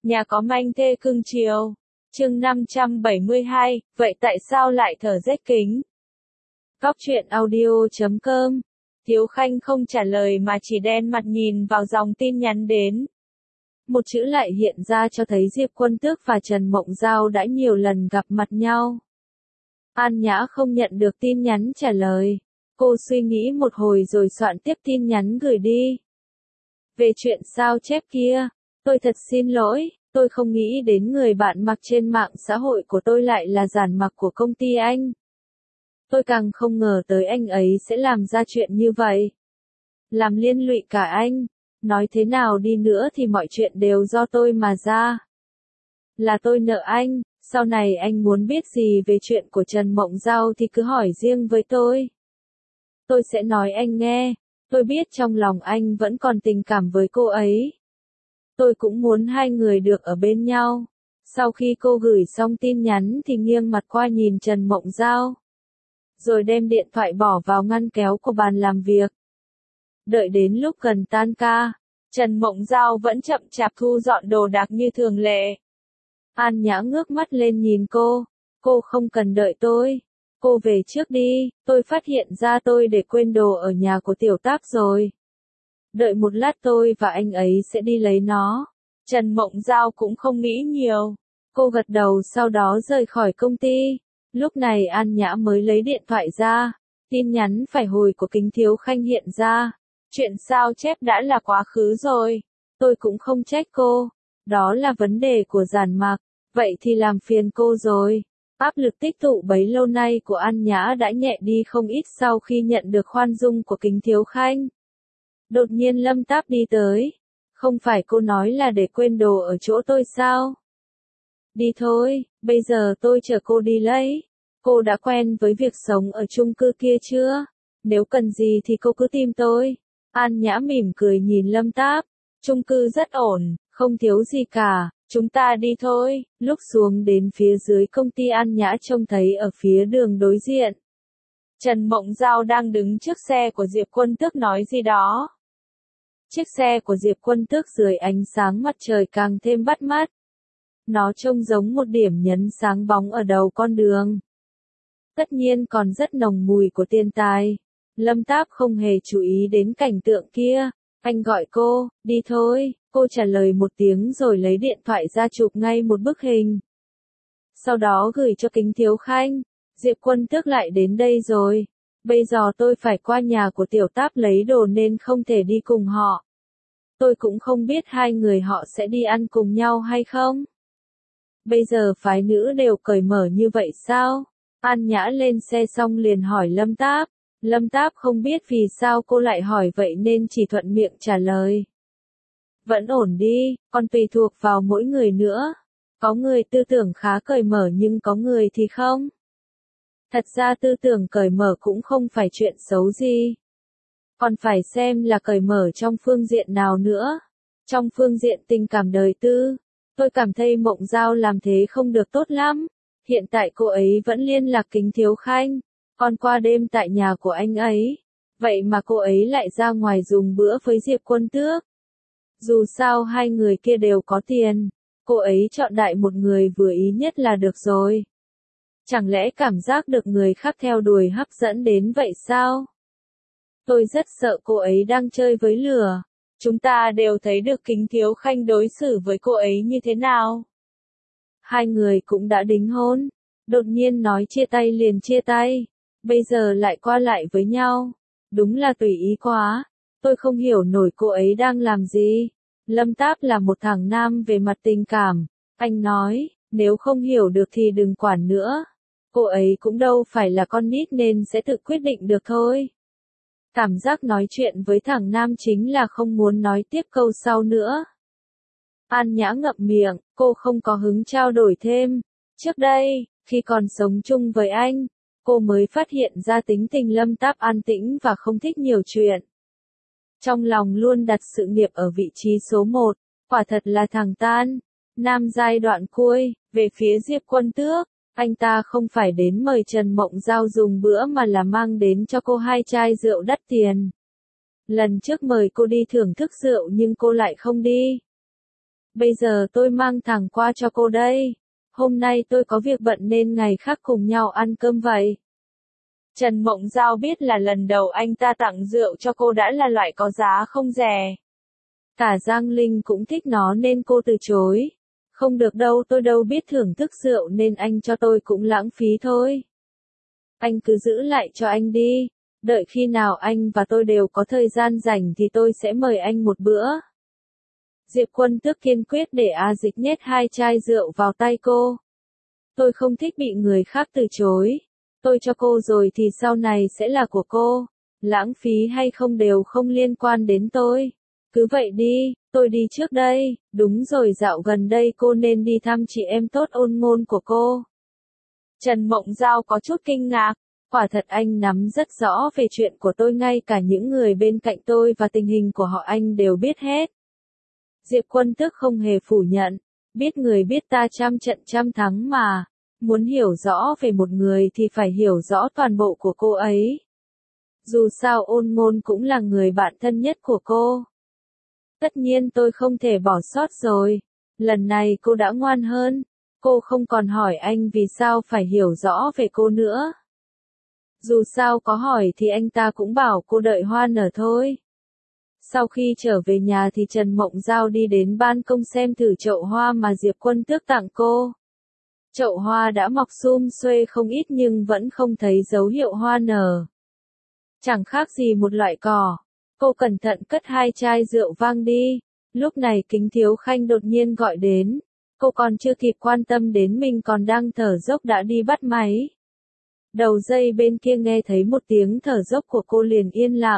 Nhà có manh thê cưng chiều. Chương 572, vậy tại sao lại thở rét kính? Góc truyện audio.com. Thiếu Khanh không trả lời mà chỉ đen mặt nhìn vào dòng tin nhắn đến. Một chữ lại hiện ra cho thấy Diệp Quân Tước và Trần Mộng Giao đã nhiều lần gặp mặt nhau. An Nhã không nhận được tin nhắn trả lời. Cô suy nghĩ một hồi rồi soạn tiếp tin nhắn gửi đi. Về chuyện sao chép kia, tôi thật xin lỗi, tôi không nghĩ đến người bạn mặc trên mạng xã hội của tôi lại là giản mặc của công ty anh. Tôi càng không ngờ tới anh ấy sẽ làm ra chuyện như vậy. Làm liên lụy cả anh, nói thế nào đi nữa thì mọi chuyện đều do tôi mà ra. Là tôi nợ anh, sau này anh muốn biết gì về chuyện của Trần Mộng Giao thì cứ hỏi riêng với tôi. Tôi sẽ nói anh nghe, tôi biết trong lòng anh vẫn còn tình cảm với cô ấy. Tôi cũng muốn hai người được ở bên nhau. Sau khi cô gửi xong tin nhắn thì nghiêng mặt qua nhìn Trần Mộng Giao. Rồi đem điện thoại bỏ vào ngăn kéo của bàn làm việc. Đợi đến lúc gần tan ca, Trần Mộng Giao vẫn chậm chạp thu dọn đồ đạc như thường lệ. An Nhã ngước mắt lên nhìn cô không cần đợi tôi. Cô về trước đi, tôi phát hiện ra tôi để quên đồ ở nhà của Tiểu Tác rồi. Đợi một lát tôi và anh ấy sẽ đi lấy nó. Trần Mộng Giao cũng không nghĩ nhiều. Cô gật đầu sau đó rời khỏi công ty. Lúc này An Nhã mới lấy điện thoại ra. Tin nhắn phải hồi của Kính Thiếu Khanh hiện ra. Chuyện sao chép đã là quá khứ rồi. Tôi cũng không trách cô. Đó là vấn đề của giản mặc. Vậy thì làm phiền cô rồi. Áp lực tích tụ bấy lâu nay của An Nhã đã nhẹ đi không ít sau khi nhận được khoan dung của Kính Thiếu Khanh. Đột nhiên Lâm Táp đi tới. Không phải cô nói là để quên đồ ở chỗ tôi sao? Đi thôi, bây giờ tôi chở cô đi lấy. Cô đã quen với việc sống ở chung cư kia chưa? Nếu cần gì thì cô cứ tìm tôi. An Nhã mỉm cười nhìn Lâm Táp. Chung cư rất ổn, không thiếu gì cả. Chúng ta đi thôi. Lúc xuống đến phía dưới công ty An Nhã trông thấy ở phía đường đối diện. Trần Mộng Giao đang đứng trước xe của Diệp Quân Tước nói gì đó. Chiếc xe của Diệp Quân Tước dưới ánh sáng mặt trời càng thêm bắt mắt. Nó trông giống một điểm nhấn sáng bóng ở đầu con đường. Tất nhiên còn rất nồng mùi của tiền tài. Lâm Táp không hề chú ý đến cảnh tượng kia. Anh gọi cô, đi thôi. Cô trả lời một tiếng rồi lấy điện thoại ra chụp ngay một bức hình. Sau đó gửi cho Kính Thiếu Khanh. Diệp Quân Tước lại đến đây rồi. Bây giờ tôi phải qua nhà của Tiểu Táp lấy đồ nên không thể đi cùng họ. Tôi cũng không biết hai người họ sẽ đi ăn cùng nhau hay không. Bây giờ phái nữ đều cởi mở như vậy sao? An Nhã lên xe xong liền hỏi Lâm Táp. Lâm Táp không biết vì sao cô lại hỏi vậy nên chỉ thuận miệng trả lời. Vẫn ổn đi, còn tùy thuộc vào mỗi người nữa. Có người tư tưởng khá cởi mở nhưng có người thì không. Thật ra tư tưởng cởi mở cũng không phải chuyện xấu gì. Còn phải xem là cởi mở trong phương diện nào nữa. Trong phương diện tình cảm đời tư, tôi cảm thấy Mộng Giao làm thế không được tốt lắm. Hiện tại cô ấy vẫn liên lạc Kính Thiếu Khanh, còn qua đêm tại nhà của anh ấy. Vậy mà cô ấy lại ra ngoài dùng bữa với Diệp Quân Tước. Dù sao hai người kia đều có tiền, cô ấy chọn đại một người vừa ý nhất là được rồi. Chẳng lẽ cảm giác được người khác theo đuổi hấp dẫn đến vậy sao? Tôi rất sợ cô ấy đang chơi với lửa. Chúng ta đều thấy được Kính Thiếu Khanh đối xử với cô ấy như thế nào. Hai người cũng đã đính hôn. Đột nhiên nói chia tay liền chia tay. Bây giờ lại qua lại với nhau. Đúng là tùy ý quá. Tôi không hiểu nổi cô ấy đang làm gì. Lâm Táp là một thằng nam về mặt tình cảm. Anh nói, nếu không hiểu được thì đừng quản nữa. Cô ấy cũng đâu phải là con nít nên sẽ tự quyết định được thôi. Cảm giác nói chuyện với thằng nam chính là không muốn nói tiếp câu sau nữa. An Nhã ngậm miệng, cô không có hứng trao đổi thêm. Trước đây, khi còn sống chung với anh, cô mới phát hiện ra tính tình Lâm Táp an tĩnh và không thích nhiều chuyện. Trong lòng luôn đặt sự nghiệp ở vị trí số 1, quả thật là thằng tan. Nam giai đoạn cuối, về phía Diệp Quân Tước, anh ta không phải đến mời Trần Mộng Giao dùng bữa mà là mang đến cho cô 2 chai rượu đắt tiền. Lần trước mời cô đi thưởng thức rượu nhưng cô lại không đi. Bây giờ tôi mang thẳng qua cho cô đây. Hôm nay tôi có việc bận nên ngày khác cùng nhau ăn cơm vậy. Trần Mộng Giao biết là lần đầu anh ta tặng rượu cho cô đã là loại có giá không rẻ. Cả Giang Linh cũng thích nó nên cô từ chối. Không được đâu, tôi đâu biết thưởng thức rượu nên anh cho tôi cũng lãng phí thôi. Anh cứ giữ lại cho anh đi. Đợi khi nào anh và tôi đều có thời gian rảnh thì tôi sẽ mời anh một bữa. Diệp Quân Tước kiên quyết để A Dịch nhét 2 chai rượu vào tay cô. Tôi không thích bị người khác từ chối. Tôi cho cô rồi thì sau này sẽ là của cô. Lãng phí hay không đều không liên quan đến tôi. Cứ vậy đi, tôi đi trước đây. Đúng rồi, dạo gần đây cô nên đi thăm chị em tốt Ôn Ngôn của cô. Trần Mộng Giao có chút kinh ngạc. Quả thật anh nắm rất rõ về chuyện của tôi, ngay cả những người bên cạnh tôi và tình hình của họ anh đều biết hết. Diệp Quân Tước không hề phủ nhận. Biết người biết ta trăm trận trăm thắng mà. Muốn hiểu rõ về một người thì phải hiểu rõ toàn bộ của cô ấy. Dù sao Ôn Ngôn cũng là người bạn thân nhất của cô. Tất nhiên tôi không thể bỏ sót rồi. Lần này cô đã ngoan hơn. Cô không còn hỏi anh vì sao phải hiểu rõ về cô nữa. Dù sao có hỏi thì anh ta cũng bảo cô đợi hoa nở thôi. Sau khi trở về nhà thì Trần Mộng Giao đi đến ban công xem thử chậu hoa mà Diệp Quân Tước tặng cô. Chậu hoa đã mọc sum xuê không ít nhưng vẫn không thấy dấu hiệu hoa nở. Chẳng khác gì một loại cỏ. Cô cẩn thận cất 2 chai rượu vang đi. Lúc này Kính Thiếu Khanh đột nhiên gọi đến. Cô còn chưa kịp quan tâm đến mình còn đang thở dốc đã đi bắt máy. Đầu dây bên kia nghe thấy một tiếng thở dốc của cô liền yên lặng.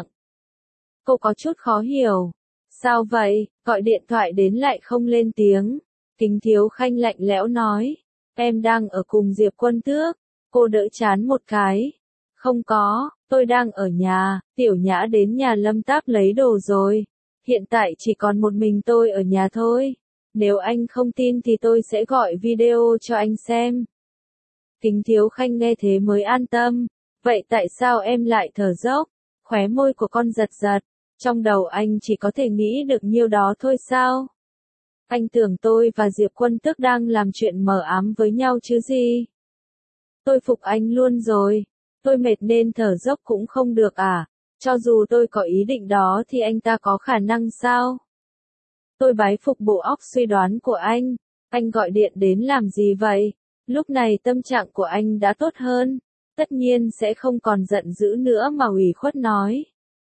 Cô có chút khó hiểu. Sao vậy, gọi điện thoại đến lại không lên tiếng. Kính Thiếu Khanh lạnh lẽo nói. Em đang ở cùng Diệp Quân Tước. Cô đỡ chán một cái. Không có, tôi đang ở nhà, Tiểu Nhã đến nhà Lâm Táp lấy đồ rồi. Hiện tại chỉ còn một mình tôi ở nhà thôi. Nếu anh không tin thì tôi sẽ gọi video cho anh xem. Kính Thiếu Khanh nghe thế mới an tâm. Vậy tại sao em lại thở dốc? Khóe môi của con giật giật. Trong đầu anh chỉ có thể nghĩ được nhiêu đó thôi sao? Anh tưởng tôi và Diệp Quân Tước đang làm chuyện mờ ám với nhau chứ gì? Tôi phục anh luôn rồi. Tôi mệt nên thở dốc cũng không được à? Cho dù tôi có ý định đó thì anh ta có khả năng sao? Tôi bái phục bộ óc suy đoán của anh. Anh gọi điện đến làm gì vậy? Lúc này tâm trạng của anh đã tốt hơn. Tất nhiên sẽ không còn giận dữ nữa mà ủy khuất nói.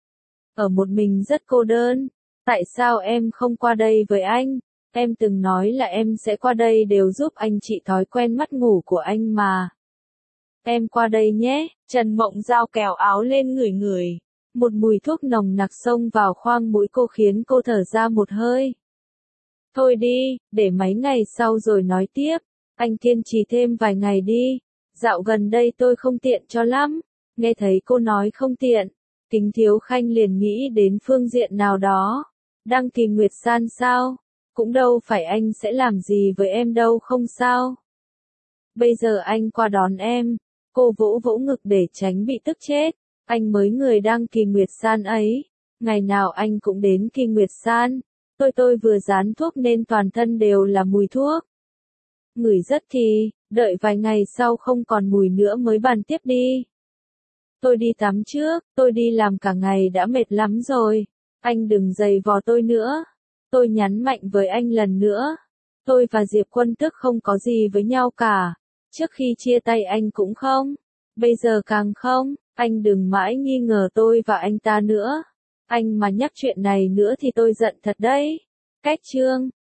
Ở một mình rất cô đơn. Tại sao em không qua đây với anh? Em từng nói là em sẽ qua đây đều giúp anh trị thói quen mất ngủ của anh mà. Em qua đây nhé. Trần Mộng Giao kéo áo lên ngửi ngửi. Một mùi thuốc nồng nặc xông vào khoang mũi cô khiến cô thở ra một hơi. Thôi đi, để mấy ngày sau rồi nói tiếp. Anh kiên trì thêm vài ngày đi. Dạo gần đây tôi không tiện cho lắm. Nghe thấy cô nói không tiện. Kính Thiếu Khanh liền nghĩ đến phương diện nào đó. Đăng Kỳ Nguyệt San sao? Cũng đâu phải anh sẽ làm gì với em đâu không sao? Bây giờ anh qua đón em. Cô vỗ vỗ ngực để tránh bị tức chết. Anh mới người Đăng Kỳ Nguyệt San ấy. Ngày nào anh cũng đến Kỳ Nguyệt San. Tôi vừa dán thuốc nên toàn thân đều là mùi thuốc. Ngửi rất thì, đợi vài ngày sau không còn mùi nữa mới bàn tiếp đi. Tôi đi tắm trước, tôi đi làm cả ngày đã mệt lắm rồi. Anh đừng giày vò tôi nữa. Tôi nhấn mạnh với anh lần nữa. Tôi và Diệp Quân Tước không có gì với nhau cả. Trước khi chia tay anh cũng không. Bây giờ càng không. Anh đừng mãi nghi ngờ tôi và anh ta nữa. Anh mà nhắc chuyện này nữa thì tôi giận thật đấy. Cách chương